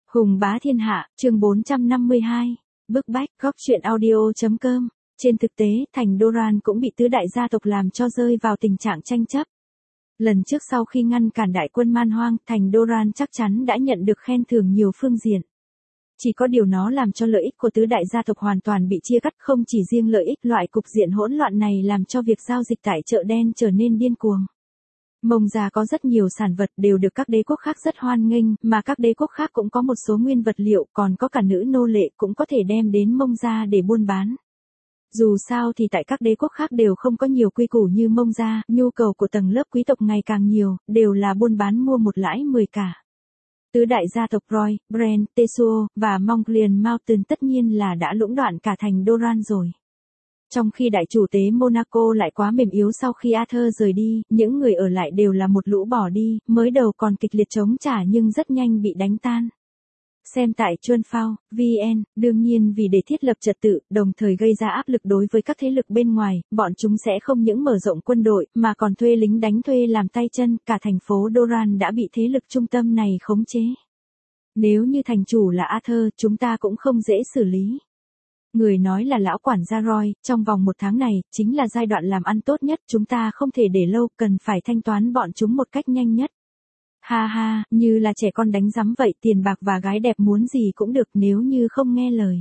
Hùng bá thiên hạ, chương 452. Bức bách, góc truyện audio.com. Trên thực tế, thành Doran cũng bị tứ đại gia tộc làm cho rơi vào tình trạng tranh chấp. Lần trước sau khi ngăn cản đại quân man hoang, thành Doran chắc chắn đã nhận được khen thưởng nhiều phương diện. Chỉ có điều nó làm cho lợi ích của tứ đại gia tộc hoàn toàn bị chia cắt, không chỉ riêng lợi ích, loại cục diện hỗn loạn này làm cho việc giao dịch tại chợ đen trở nên điên cuồng. Mông gia có rất nhiều sản vật đều được các đế quốc khác rất hoan nghênh, mà các đế quốc khác cũng có một số nguyên vật liệu, còn có cả nữ nô lệ cũng có thể đem đến Mông gia để buôn bán. Dù sao thì tại các đế quốc khác đều không có nhiều quy củ như Mông gia, nhu cầu của tầng lớp quý tộc ngày càng nhiều, đều là buôn bán mua một lãi 10 cả. Tứ đại gia tộc Roy, Bran, Tetsuo và Mongolian Mountain tất nhiên là đã lũng đoạn cả thành Doran rồi. Trong khi đại chủ tế Monaco lại quá mềm yếu sau khi Arthur rời đi, những người ở lại đều là một lũ bỏ đi, mới đầu còn kịch liệt chống trả nhưng rất nhanh bị đánh tan. Xem tại Chuanfao, VN, đương nhiên vì để thiết lập trật tự, đồng thời gây ra áp lực đối với các thế lực bên ngoài, bọn chúng sẽ không những mở rộng quân đội, mà còn thuê lính đánh thuê làm tay chân, cả thành phố Doran đã bị thế lực trung tâm này khống chế. Nếu như thành chủ là Arthur, chúng ta cũng không dễ xử lý. Người nói là lão quản gia Roy, trong vòng 1 tháng này, chính là giai đoạn làm ăn tốt nhất, chúng ta không thể để lâu, cần phải thanh toán bọn chúng một cách nhanh nhất. Ha ha, như là trẻ con đánh rắm vậy, tiền bạc và gái đẹp muốn gì cũng được nếu như không nghe lời.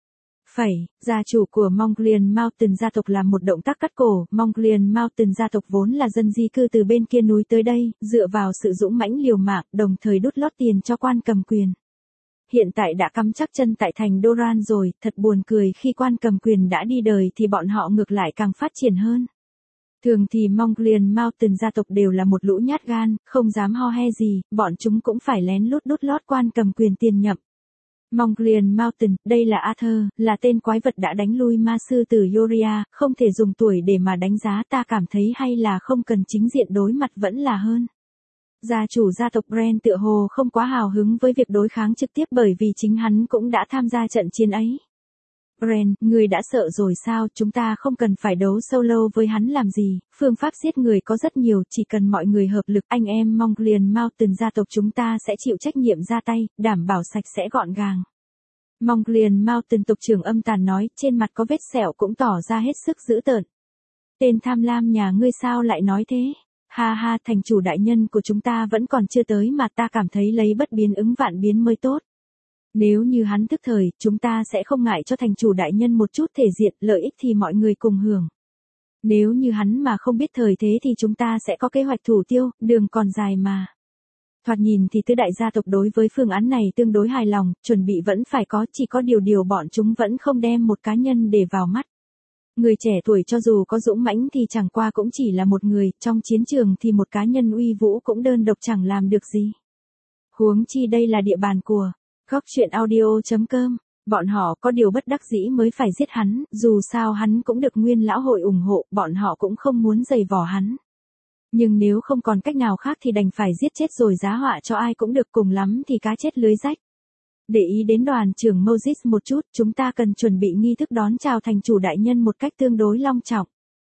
Gia chủ của Mongolian Mountain gia tộc làm một động tác cắt cổ. Mongolian Mountain gia tộc vốn là dân di cư từ bên kia núi tới đây, dựa vào sự dũng mãnh liều mạng, đồng thời đút lót tiền cho quan cầm quyền. Hiện tại đã cắm chắc chân tại thành Doran rồi, thật buồn cười khi quan cầm quyền đã đi đời thì bọn họ ngược lại càng phát triển hơn. Thường thì Mongolian Mountain gia tộc đều là một lũ nhát gan, không dám ho he gì, bọn chúng cũng phải lén lút đút lót quan cầm quyền tiền nhậm. Mongolian Mountain, đây là Arthur, là tên quái vật đã đánh lui ma sư tử Yoria, không thể dùng tuổi để mà đánh giá, ta cảm thấy hay là không cần chính diện đối mặt vẫn là hơn. Gia chủ gia tộc Bran tựa hồ không quá hào hứng với việc đối kháng trực tiếp bởi vì chính hắn cũng đã tham gia trận chiến ấy. Bran, người đã sợ rồi sao, chúng ta không cần phải đấu solo với hắn làm gì, phương pháp giết người có rất nhiều, chỉ cần mọi người hợp lực, anh em Mongolian Mountain gia tộc chúng ta sẽ chịu trách nhiệm ra tay, đảm bảo sạch sẽ gọn gàng. Mongolian Mountain tộc trưởng âm tàn nói, trên mặt có vết sẹo cũng tỏ ra hết sức dữ tợn. Tên tham lam nhà ngươi sao lại nói thế? Ha ha, thành chủ đại nhân của chúng ta vẫn còn chưa tới mà, ta cảm thấy lấy bất biến ứng vạn biến mới tốt. Nếu như hắn tức thời, chúng ta sẽ không ngại cho thành chủ đại nhân một chút thể diện, lợi ích thì mọi người cùng hưởng. Nếu như hắn mà không biết thời thế thì chúng ta sẽ có kế hoạch thủ tiêu, đường còn dài mà. Thoạt nhìn thì tứ đại gia tộc đối với phương án này tương đối hài lòng, chuẩn bị vẫn phải có, chỉ có điều bọn chúng vẫn không đem một cá nhân để vào mắt. Người trẻ tuổi cho dù có dũng mãnh thì chẳng qua cũng chỉ là một người, trong chiến trường thì một cá nhân uy vũ cũng đơn độc chẳng làm được gì. Huống chi đây là địa bàn của góc truyện audio.com, bọn họ có điều bất đắc dĩ mới phải giết hắn, dù sao hắn cũng được nguyên lão hội ủng hộ, bọn họ cũng không muốn giày vò hắn. Nhưng nếu không còn cách nào khác thì đành phải giết chết rồi giá họa cho ai cũng được, cùng lắm thì cá chết lưới rách. Để ý đến đoàn trưởng Moses một chút, chúng ta cần chuẩn bị nghi thức đón chào thành chủ đại nhân một cách tương đối long trọng.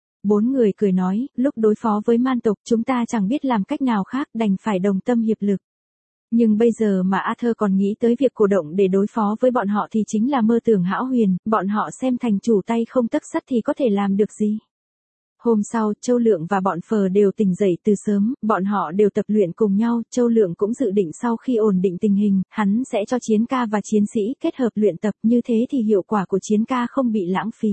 4 người cười nói, lúc đối phó với man tộc chúng ta chẳng biết làm cách nào khác, đành phải đồng tâm hiệp lực. Nhưng bây giờ mà Arthur còn nghĩ tới việc cổ động để đối phó với bọn họ thì chính là mơ tưởng hão huyền, bọn họ xem thành chủ tay không tấc sắt thì có thể làm được gì. Hôm sau, Châu Lượng và bọn Phờ đều tỉnh dậy từ sớm, bọn họ đều tập luyện cùng nhau, Châu Lượng cũng dự định sau khi ổn định tình hình, hắn sẽ cho chiến ca và chiến sĩ kết hợp luyện tập, như thế thì hiệu quả của chiến ca không bị lãng phí.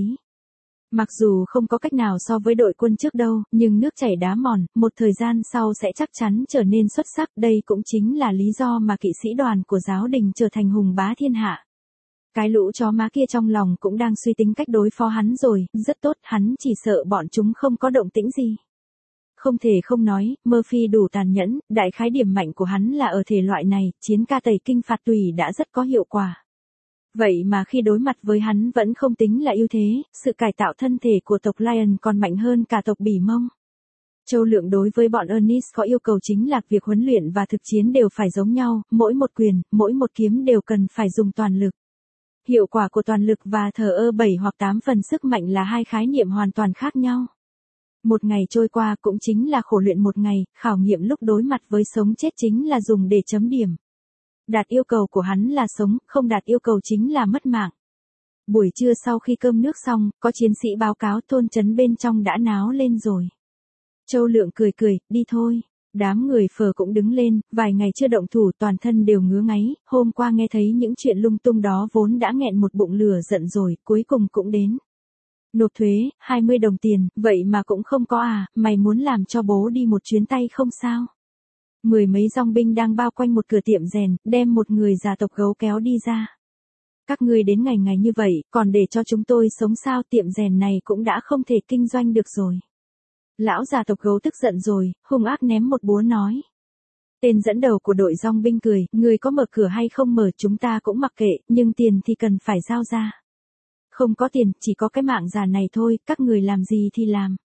Mặc dù không có cách nào so với đội quân trước đâu, nhưng nước chảy đá mòn, một thời gian sau sẽ chắc chắn trở nên xuất sắc, đây cũng chính là lý do mà kỵ sĩ đoàn của giáo đình trở thành hùng bá thiên hạ. Cái lũ chó má kia trong lòng cũng đang suy tính cách đối phó hắn rồi, rất tốt, hắn chỉ sợ bọn chúng không có động tĩnh gì. Không thể không nói, Murphy đủ tàn nhẫn, đại khái điểm mạnh của hắn là ở thể loại này, chiến ca tẩy kinh phạt tùy đã rất có hiệu quả. Vậy mà khi đối mặt với hắn vẫn không tính là ưu thế, sự cải tạo thân thể của tộc Lion còn mạnh hơn cả tộc Bỉ Mông. Châu Lượng đối với bọn Ernest có yêu cầu chính là việc huấn luyện và thực chiến đều phải giống nhau, mỗi một quyền, mỗi một kiếm đều cần phải dùng toàn lực. Hiệu quả của toàn lực và thờ ơ 7 hoặc 8 phần sức mạnh là hai khái niệm hoàn toàn khác nhau. Một ngày trôi qua cũng chính là khổ luyện một ngày, khảo nghiệm lúc đối mặt với sống chết chính là dùng để chấm điểm. Đạt yêu cầu của hắn là sống, không đạt yêu cầu chính là mất mạng. Buổi trưa sau khi cơm nước xong, có chiến sĩ báo cáo thôn trấn bên trong đã náo lên rồi. Châu Lượng cười cười, đi thôi. Đám người Phờ cũng đứng lên, vài ngày chưa động thủ toàn thân đều ngứa ngáy, hôm qua nghe thấy những chuyện lung tung đó vốn đã nghẹn một bụng lửa giận rồi, cuối cùng cũng đến. Nộp thuế, 20 đồng tiền, vậy mà cũng không có à, mày muốn làm cho bố đi một chuyến tay không sao? Mười mấy dòng binh đang bao quanh một cửa tiệm rèn, đem một người già tộc gấu kéo đi ra. Các ngươi đến ngày ngày như vậy, còn để cho chúng tôi sống sao, tiệm rèn này cũng đã không thể kinh doanh được rồi. Lão già tộc gấu tức giận rồi, hung ác ném một búa nói. Tên dẫn đầu của đội dòng binh cười, người có mở cửa hay không mở chúng ta cũng mặc kệ, nhưng tiền thì cần phải giao ra. Không có tiền, chỉ có cái mạng già này thôi, các người làm gì thì làm.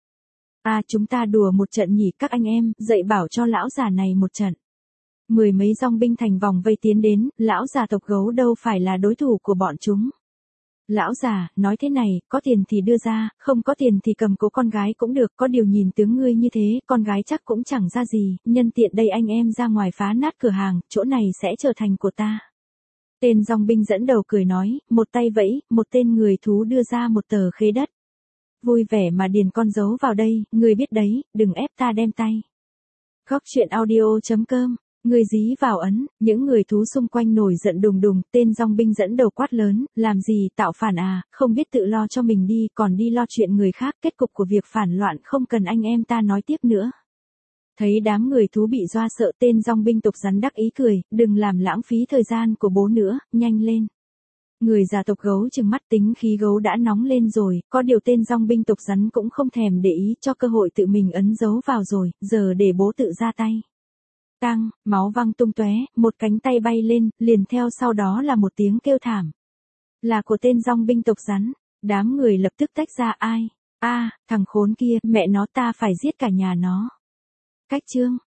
À chúng ta đùa một trận nhỉ các anh em, dạy bảo cho lão già này một trận. Mười mấy dòng binh thành vòng vây tiến đến, lão già tộc gấu đâu phải là đối thủ của bọn chúng. Lão già, nói thế này, có tiền thì đưa ra, không có tiền thì cầm cố con gái cũng được, có điều nhìn tướng ngươi như thế, con gái chắc cũng chẳng ra gì, nhân tiện đây anh em ra ngoài phá nát cửa hàng, chỗ này sẽ trở thành của ta. Tên dòng binh dẫn đầu cười nói, một tay vẫy, một tên người thú đưa ra một tờ khế đất. Vui vẻ mà điền con dấu vào đây, ngươi biết đấy, đừng ép ta đem tay. Góc truyện audio.com. Người dí vào ấn, những người thú xung quanh nổi giận đùng đùng, tên dòng binh dẫn đầu quát lớn, làm gì tạo phản à, không biết tự lo cho mình đi, còn đi lo chuyện người khác, kết cục của việc phản loạn không cần anh em ta nói tiếp nữa. Thấy đám người thú bị doa sợ, tên dòng binh tộc rắn đắc ý cười, đừng làm lãng phí thời gian của bố nữa, nhanh lên. Người già tộc gấu trừng mắt, tính khí gấu đã nóng lên rồi, có điều tên dòng binh tộc rắn cũng không thèm để ý, cho cơ hội tự mình ấn dấu vào rồi, giờ để bố tự ra tay. Tăng, máu văng tung tóe, một cánh tay bay lên, liền theo sau đó là một tiếng kêu thảm. Là của tên dòng binh tộc rắn, đám người lập tức tách ra, ai? A, thằng khốn kia, mẹ nó, ta phải giết cả nhà nó. Cách chương